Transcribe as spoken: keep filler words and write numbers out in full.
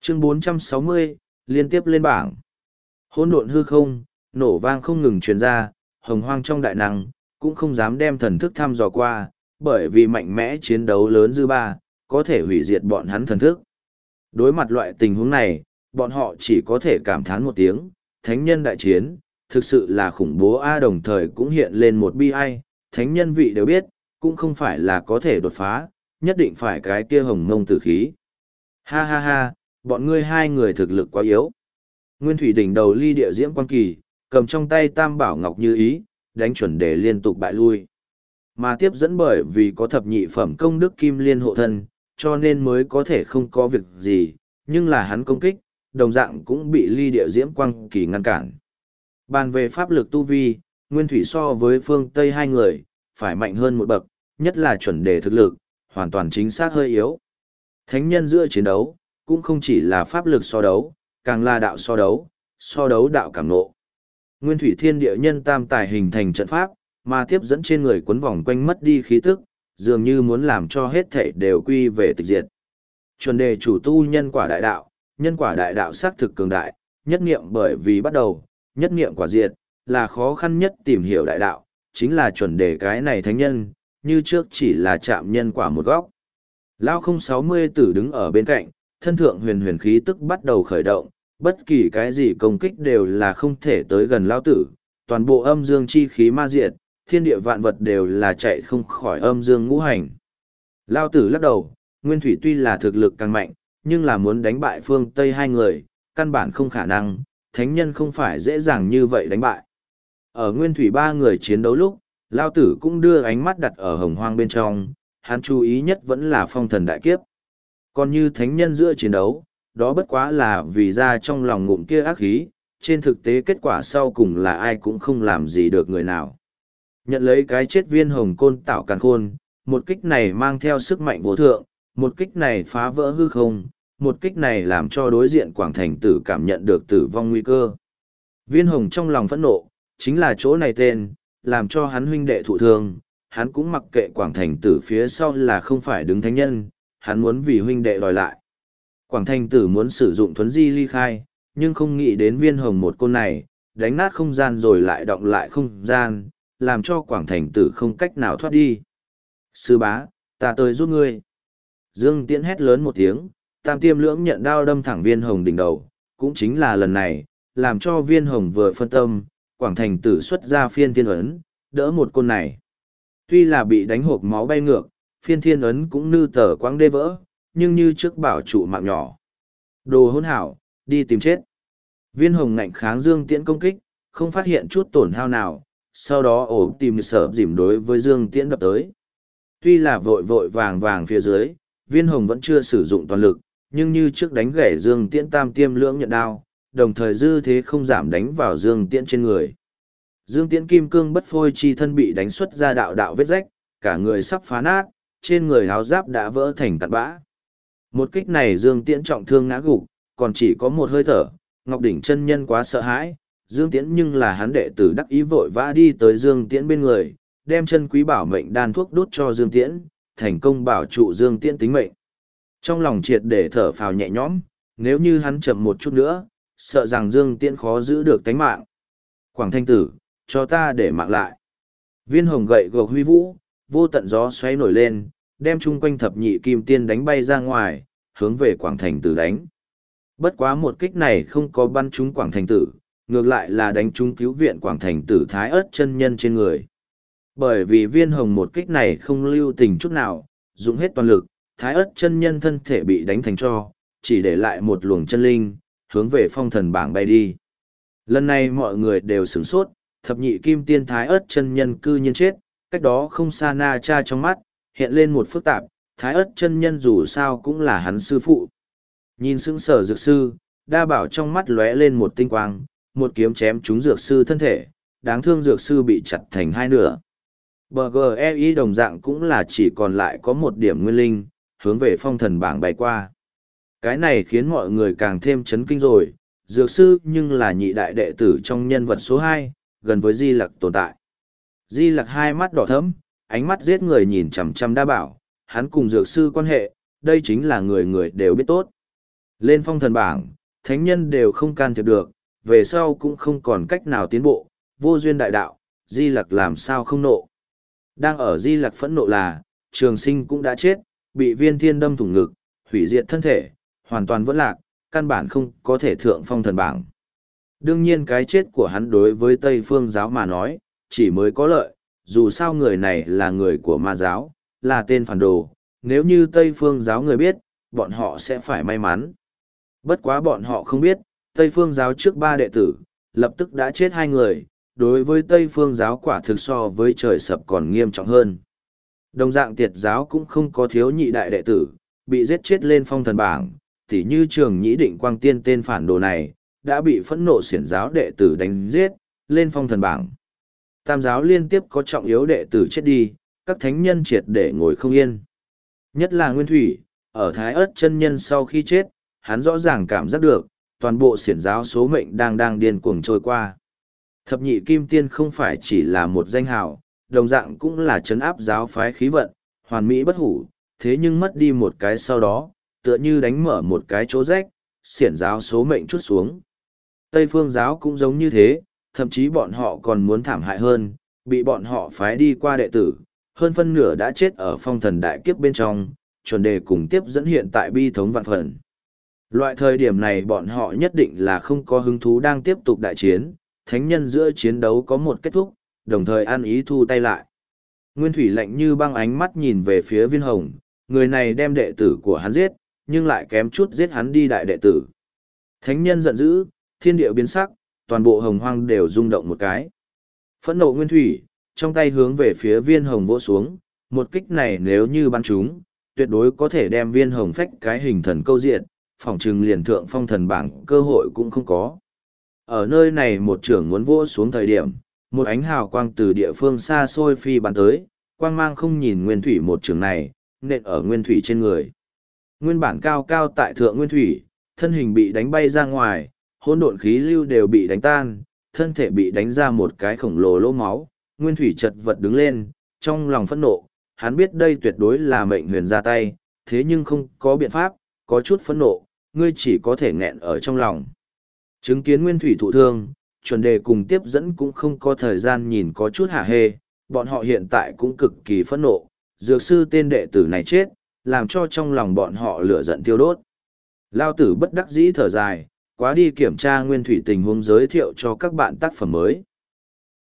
Chương bốn trăm sáu mươi, liên tiếp lên bảng. Hỗn độn hư không, nổ vang không ngừng truyền ra, hồng hoang trong đại năng, cũng không dám đem thần thức thăm dò qua, bởi vì mạnh mẽ chiến đấu lớn dư ba, có thể hủy diệt bọn hắn thần thức. Đối mặt loại tình huống này, bọn họ chỉ có thể cảm thán một tiếng, thánh nhân đại chiến, thực sự là khủng bố a đồng thời cũng hiện lên một bi ai, thánh nhân vị đều biết, cũng không phải là có thể đột phá, nhất định phải cái kia hồng mông tử khí. Ha ha ha, bọn ngươi hai người thực lực quá yếu. Nguyên thủy đỉnh đầu ly địa diễm quang kỳ, cầm trong tay tam bảo ngọc như ý, đánh chuẩn để liên tục bại lui. Mà tiếp dẫn bởi vì có thập nhị phẩm công đức kim liên hộ thân, cho nên mới có thể không có việc gì, nhưng là hắn công kích, đồng dạng cũng bị ly địa diễm quang kỳ ngăn cản. Bàn về pháp lực tu vi, Nguyên thủy so với phương Tây hai người, phải mạnh hơn một bậc, nhất là chuẩn đề thực lực, hoàn toàn chính xác hơi yếu. Thánh nhân giữa chiến đấu, cũng không chỉ là pháp lực so đấu, càng là đạo so đấu, so đấu đạo cảm nộ. Nguyên thủy thiên địa nhân tam tài hình thành trận pháp, mà tiếp dẫn trên người quấn vòng quanh mất đi khí tức, dường như muốn làm cho hết thảy đều quy về tịch diệt. Chuẩn đề chủ tu nhân quả đại đạo, nhân quả đại đạo xác thực cường đại, nhất niệm bởi vì bắt đầu, nhất niệm quả diệt, là khó khăn nhất tìm hiểu đại đạo, chính là chuẩn đề cái này thánh nhân, như trước chỉ là chạm nhân quả một góc. Lao không sáu mươi tử đứng ở bên cạnh, thân thượng huyền huyền khí tức bắt đầu khởi động, bất kỳ cái gì công kích đều là không thể tới gần Lao tử, toàn bộ âm dương chi khí ma diệt, thiên địa vạn vật đều là chạy không khỏi âm dương ngũ hành. Lao tử lắc đầu, Nguyên thủy tuy là thực lực càng mạnh, nhưng là muốn đánh bại phương Tây hai người, căn bản không khả năng, thánh nhân không phải dễ dàng như vậy đánh bại. Ở Nguyên thủy ba người chiến đấu lúc, Lao tử cũng đưa ánh mắt đặt ở hồng hoang bên trong, hắn chú ý nhất vẫn là phong thần đại kiếp. Còn như thánh nhân giữa chiến đấu, đó bất quá là vì ra trong lòng ngụm kia ác khí, trên thực tế kết quả sau cùng là ai cũng không làm gì được người nào. Nhận lấy cái chết viên hồng côn tạo càn khôn, một kích này mang theo sức mạnh vô thượng, một kích này phá vỡ hư không, một kích này làm cho đối diện Quảng Thành Tử cảm nhận được tử vong nguy cơ. Viên hồng trong lòng phẫn nộ, chính là chỗ này tên, làm cho hắn huynh đệ thụ thương, hắn cũng mặc kệ Quảng Thành Tử phía sau là không phải đứng thánh nhân, hắn muốn vì huynh đệ đòi lại. Quảng Thành Tử muốn sử dụng thuấn di ly khai, nhưng không nghĩ đến viên hồng một côn này, đánh nát không gian rồi lại động lại không gian, làm cho Quảng Thành Tử không cách nào thoát đi. Sư bá, ta tới giúp ngươi. Dương Tiễn hét lớn một tiếng, tam tiêm lưỡng nhận đao đâm thẳng viên hồng đỉnh đầu, cũng chính là lần này, làm cho viên hồng vừa phân tâm, Quảng Thành Tử xuất ra phiên thiên ấn, đỡ một côn này. Tuy là bị đánh hộp máu bay ngược, phiên thiên ấn cũng nư tờ quáng đê vỡ, nhưng như trước bảo trụ mạng nhỏ. Đồ hỗn hảo, đi tìm chết. Viên hồng ngạnh kháng Dương Tiễn công kích, không phát hiện chút tổn hao nào, sau đó ổ tìm sở dìm đối với Dương Tiễn đập tới. Tuy là vội vội vàng vàng phía dưới, viên hồng vẫn chưa sử dụng toàn lực, nhưng như trước đánh gãy Dương Tiễn tam tiêm lưỡng nhận đao, đồng thời dư thế không giảm đánh vào Dương Tiễn trên người. Dương Tiễn kim cương bất phôi chi thân bị đánh xuất ra đạo đạo vết rách, cả người sắp phá nát, trên người áo giáp đã vỡ thành tạt bã. Một kích này Dương Tiễn trọng thương ngã gục, còn chỉ có một hơi thở, Ngọc Đỉnh chân nhân quá sợ hãi, Dương Tiễn nhưng là hắn đệ tử đắc ý vội vã đi tới Dương Tiễn bên người, đem chân quý bảo mệnh đan thuốc đút cho Dương Tiễn, thành công bảo trụ Dương Tiễn tính mệnh. Trong lòng triệt để thở phào nhẹ nhõm, nếu như hắn chậm một chút nữa, sợ rằng Dương Tiễn khó giữ được tánh mạng. Quảng Thanh Tử, cho ta để mạng lại. Viên hồng gậy gộc huy vũ, vô tận gió xoáy nổi lên, đem chung quanh thập nhị kim tiên đánh bay ra ngoài, hướng về Quảng Thành Tử đánh. Bất quá một kích này không có bắn trúng Quảng Thành Tử, ngược lại là đánh trúng cứu viện Quảng Thành Tử Thái Ức chân nhân trên người. Bởi vì viên hồng một kích này không lưu tình chút nào, dùng hết toàn lực, Thái Ức chân nhân thân thể bị đánh thành tro, chỉ để lại một luồng chân linh, hướng về phong thần bảng bay đi. Lần này mọi người đều sửng sốt, thập nhị kim tiên Thái Ức chân nhân cư nhiên chết, cách đó không xa Na Cha trong mắt, hiện lên một phức tạp, Thái Ức chân nhân dù sao cũng là hắn sư phụ. Nhìn sững sở dược sư, đa bảo trong mắt lóe lên một tinh quang, một kiếm chém trúng dược sư thân thể, đáng thương dược sư bị chặt thành hai nửa. bê giê e i đồng dạng cũng là chỉ còn lại có một điểm nguyên linh, hướng về phong thần bảng bay qua. Cái này khiến mọi người càng thêm chấn kinh rồi, dược sư nhưng là nhị đại đệ tử trong nhân vật số hai, gần với Di Lặc tồn tại. Di Lặc hai mắt đỏ thẫm, ánh mắt giết người nhìn chằm chằm đa bảo, hắn cùng dược sư quan hệ, đây chính là người người đều biết tốt. Lên phong thần bảng, thánh nhân đều không can thiệp được, về sau cũng không còn cách nào tiến bộ, vô duyên đại đạo, Di Lặc làm sao không nộ. Đang ở Di Lặc phẫn nộ là, Trường Sinh cũng đã chết, bị viên thiên đâm thủng ngực, hủy diệt thân thể, hoàn toàn vỡ lạc, căn bản không có thể thượng phong thần bảng. Đương nhiên cái chết của hắn đối với Tây Phương giáo mà nói, chỉ mới có lợi, dù sao người này là người của ma giáo, là tên phản đồ, nếu như Tây Phương giáo người biết, bọn họ sẽ phải may mắn. Bất quá bọn họ không biết, Tây Phương giáo trước ba đệ tử, lập tức đã chết hai người, đối với Tây Phương giáo quả thực so với trời sập còn nghiêm trọng hơn. Đồng dạng Tiệt giáo cũng không có thiếu nhị đại đệ tử, bị giết chết lên phong thần bảng, tỉ như Trường Nhĩ Định Quang Tiên tên phản đồ này, đã bị phẫn nộ xiển giáo đệ tử đánh giết, lên phong thần bảng. Tam giáo liên tiếp có trọng yếu đệ tử chết đi, các thánh nhân triệt để ngồi không yên. Nhất là Nguyên Thủy, ở Thái Ất chân nhân sau khi chết, hắn rõ ràng cảm giác được, toàn bộ xiển giáo số mệnh đang đang điên cuồng trôi qua. Thập nhị kim tiên không phải chỉ là một danh hào, đồng dạng cũng là chấn áp giáo phái khí vận, hoàn mỹ bất hủ, thế nhưng mất đi một cái sau đó, tựa như đánh mở một cái chỗ rách, xiển giáo số mệnh chút xuống. Tây phương giáo cũng giống như thế, thậm chí bọn họ còn muốn thảm hại hơn, bị bọn họ phái đi qua đệ tử, hơn phân nửa đã chết ở phong thần đại kiếp bên trong, chuẩn đề cùng tiếp dẫn hiện tại bi thống vạn phần. Loại thời điểm này bọn họ nhất định là không có hứng thú đang tiếp tục đại chiến, thánh nhân giữa chiến đấu có một kết thúc, đồng thời ăn ý thu tay lại. Nguyên Thủy lạnh như băng ánh mắt nhìn về phía Viên Hồng, người này đem đệ tử của hắn giết, nhưng lại kém chút giết hắn đi đại đệ tử. Thánh nhân giận dữ, thiên địa biến sắc, toàn bộ hồng hoang đều rung động một cái. Phẫn nộ Nguyên Thủy, trong tay hướng về phía Viên Hồng vỗ xuống, một kích này nếu như bắn trúng, tuyệt đối có thể đem Viên Hồng phách cái hình thần câu diện, phỏng chừng liền thượng phong thần bảng cơ hội cũng không có. Ở nơi này một trưởng muốn vỗ xuống thời điểm, một ánh hào quang từ địa phương xa xôi phi bắn tới, quang mang không nhìn Nguyên Thủy một trường này, nện ở Nguyên Thủy trên người. Nguyên bản cao cao tại thượng Nguyên Thủy, thân hình bị đánh bay ra ngoài, hỗn độn khí lưu đều bị đánh tan, thân thể bị đánh ra một cái khổng lồ lỗ máu, Nguyên Thủy chật vật đứng lên, trong lòng phẫn nộ, hắn biết đây tuyệt đối là mệnh huyền ra tay, thế nhưng không có biện pháp, có chút phẫn nộ, ngươi chỉ có thể nghẹn ở trong lòng. Chứng kiến Nguyên Thủy thụ thương, chuẩn đề cùng tiếp dẫn cũng không có thời gian nhìn có chút hả hê, bọn họ hiện tại cũng cực kỳ phẫn nộ, dược sư tên đệ tử này chết, làm cho trong lòng bọn họ lửa giận tiêu đốt. Lao tử bất đắc dĩ thở dài, quá đi kiểm tra Nguyên Thủy tình huống giới thiệu cho các bạn tác phẩm mới.